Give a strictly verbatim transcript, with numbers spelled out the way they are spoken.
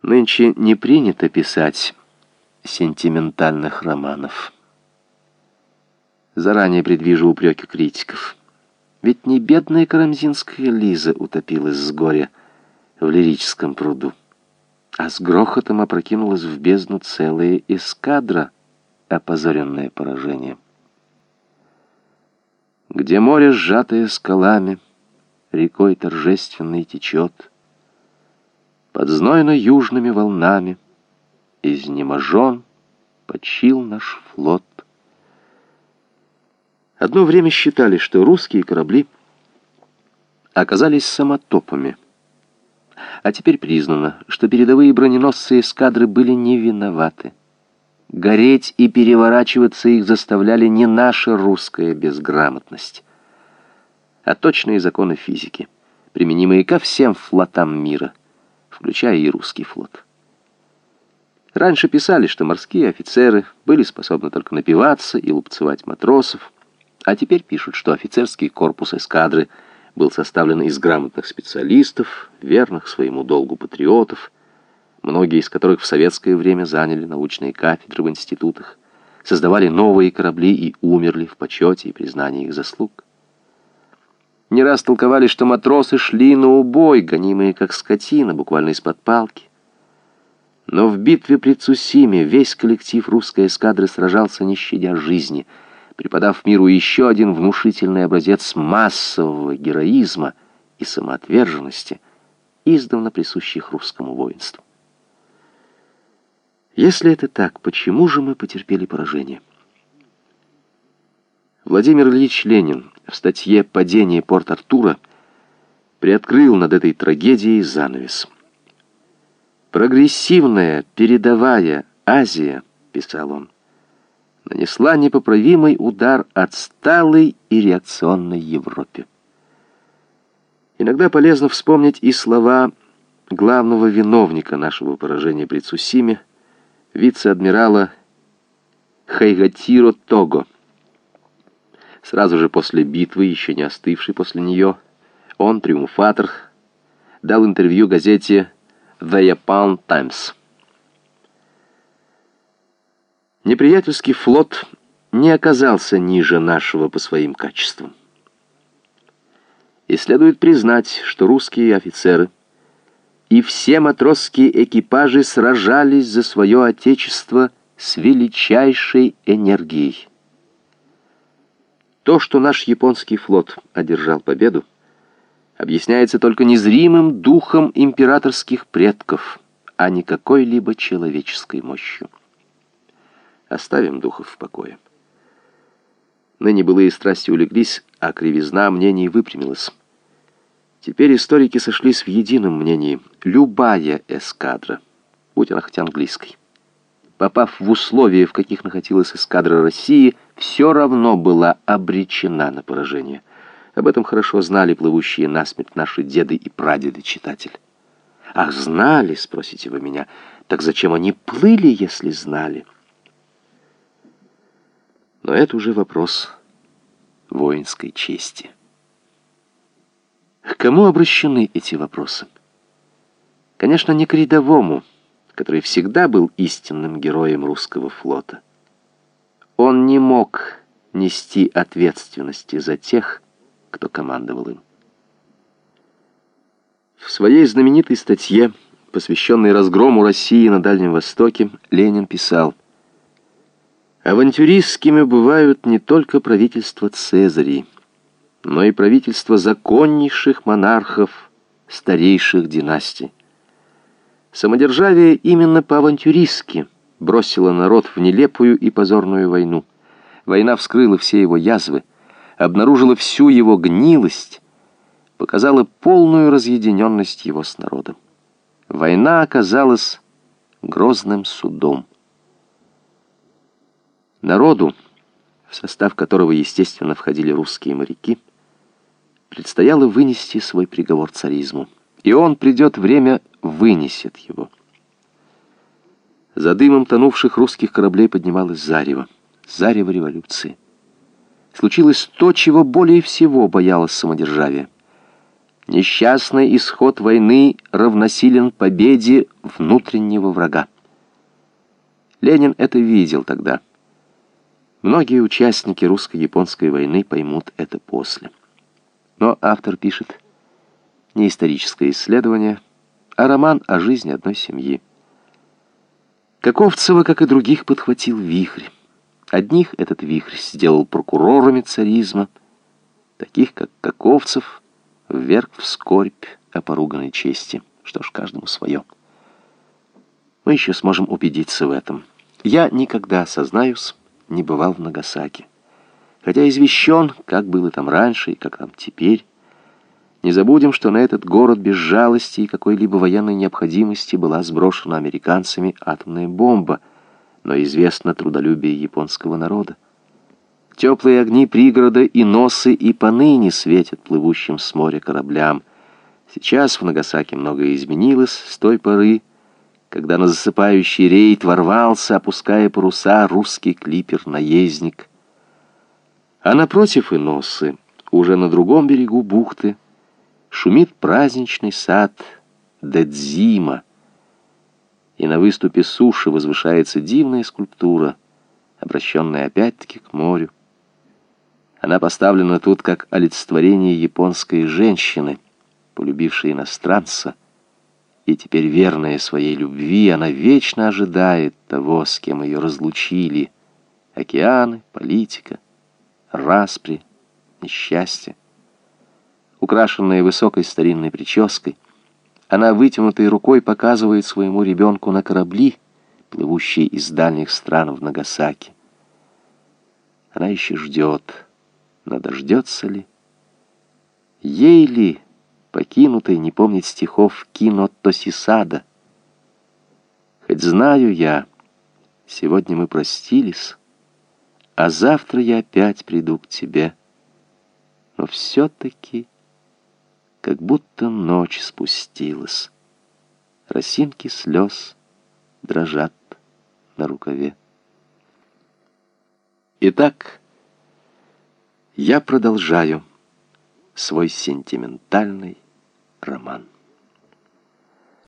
Нынче не принято писать сентиментальных романов. Заранее предвижу упреки критиков. Ведь не бедная карамзинская Лиза утопилась с горя в лирическом пруду, а с грохотом опрокинулась в бездну целая эскадра, опозоренная поражением. Где море, сжатое скалами, рекой торжественной течет, под знойно-южными волнами изнеможен почил наш флот. Одно время считали, что русские корабли оказались самотопами, а теперь признано, что передовые броненосцы эскадры были не виноваты. Гореть и переворачиваться их заставляли не наша русская безграмотность, а точные законы физики, применимые ко всем флотам мира, включая и русский флот. Раньше писали, что морские офицеры были способны только напиваться и лупцевать матросов, а теперь пишут, что офицерский корпус эскадры был составлен из грамотных специалистов, верных своему долгу патриотов, многие из которых в советское время заняли научные кафедры в институтах, создавали новые корабли и умерли в почете и признании их заслуг. Не раз толковали, что матросы шли на убой, гонимые как скотина, буквально из-под палки. Но в битве при Цусиме весь коллектив русской эскадры сражался, не щадя жизни, преподав миру еще один внушительный образец массового героизма и самоотверженности, издавна присущих русскому воинству. Если это так, почему же мы потерпели поражение? Владимир Ильич Ленин в статье «Падение Порт-Артура» приоткрыл над этой трагедией занавес. «Прогрессивная, передовая Азия», — писал он, нанесла непоправимый удар отсталой и реакционной Европе. Иногда полезно вспомнить и слова главного виновника нашего поражения при Цусиме, вице-адмирала Хайгатиро Того. Сразу же после битвы, еще не остывший после нее, он, триумфатор, дал интервью газете «The Japan Times». Неприятельский флот не оказался ниже нашего по своим качествам. И следует признать, что русские офицеры и все матросские экипажи сражались за свое отечество с величайшей энергией. То, что наш японский флот одержал победу, объясняется только незримым духом императорских предков, а не какой-либо человеческой мощью. Оставим духов в покое. Ныне былые страсти улеглись, а кривизна мнений выпрямилась. Теперь историки сошлись в едином мнении: любая эскадра, будь она хоть английской, попав в условия, в каких находилась эскадра России, все равно была обречена на поражение. Об этом хорошо знали плывущие насмерть наши деды и прадеды, читатель. Ах, знали, спросите вы меня, так зачем они плыли, если знали? Но это уже вопрос воинской чести. К кому обращены эти вопросы? Конечно, не к рядовому, который всегда был истинным героем русского флота. Он не мог нести ответственности за тех, кто командовал им. В своей знаменитой статье, посвященной разгрому России на Дальнем Востоке, Ленин писал: «Авантюристскими бывают не только правительства Цезарей, но и правительства законнейших монархов старейших династий. Самодержавие именно по-авантюристски бросило народ в нелепую и позорную войну. Война вскрыла все его язвы, обнаружила всю его гнилость, показала полную разъединенность его с народом. Война оказалась грозным судом. Народу, в состав которого, естественно, входили русские моряки, предстояло вынести свой приговор царизму. И он, придет время, вынесет его». За дымом тонувших русских кораблей поднималось зарево, зарево революции. Случилось то, чего более всего боялось самодержавие. Несчастный исход войны равносилен победе внутреннего врага. Ленин это видел тогда. Многие участники русско-японской войны поймут это после. Но автор пишет не историческое исследование, а роман о жизни одной семьи. Каковцева, как и других, подхватил вихрь. Одних этот вихрь сделал прокурорами царизма, таких, как Каковцев, вверг в скорбь о поруганной чести. Что ж, каждому свое. Мы еще сможем убедиться в этом. Я никогда, сознаюсь, не бывал в Нагасаки. Хотя извещен, как было там раньше и как там теперь. Не забудем, что на этот город без жалости и какой-либо военной необходимости была сброшена американцами атомная бомба, но известно трудолюбие японского народа. Теплые огни пригорода и носы и поныне светят плывущим с моря кораблям. Сейчас в Нагасаки многое изменилось с той поры, когда на засыпающий рейд ворвался, опуская паруса, русский клипер-наездник. А напротив Иносы, уже на другом берегу бухты, шумит праздничный сад Дэдзима, и на выступе суши возвышается дивная скульптура, обращенная опять-таки к морю. Она поставлена тут как олицетворение японской женщины, полюбившей иностранца, и теперь верная своей любви, она вечно ожидает того, с кем ее разлучили. Океаны, политика, распри, несчастье. Украшенная высокой старинной прической, она вытянутой рукой показывает своему ребенку на корабли, плывущие из дальних стран в Нагасаки. Она еще ждет, но дождется ли? Ей ли, покинутой, не помнить стихов Кино Тосисада? Хоть знаю я, сегодня мы простились, а завтра я опять приду к тебе, но все-таки как будто ночь спустилась. Росинки слез дрожат на рукаве. Итак, я продолжаю свой сентиментальный роман.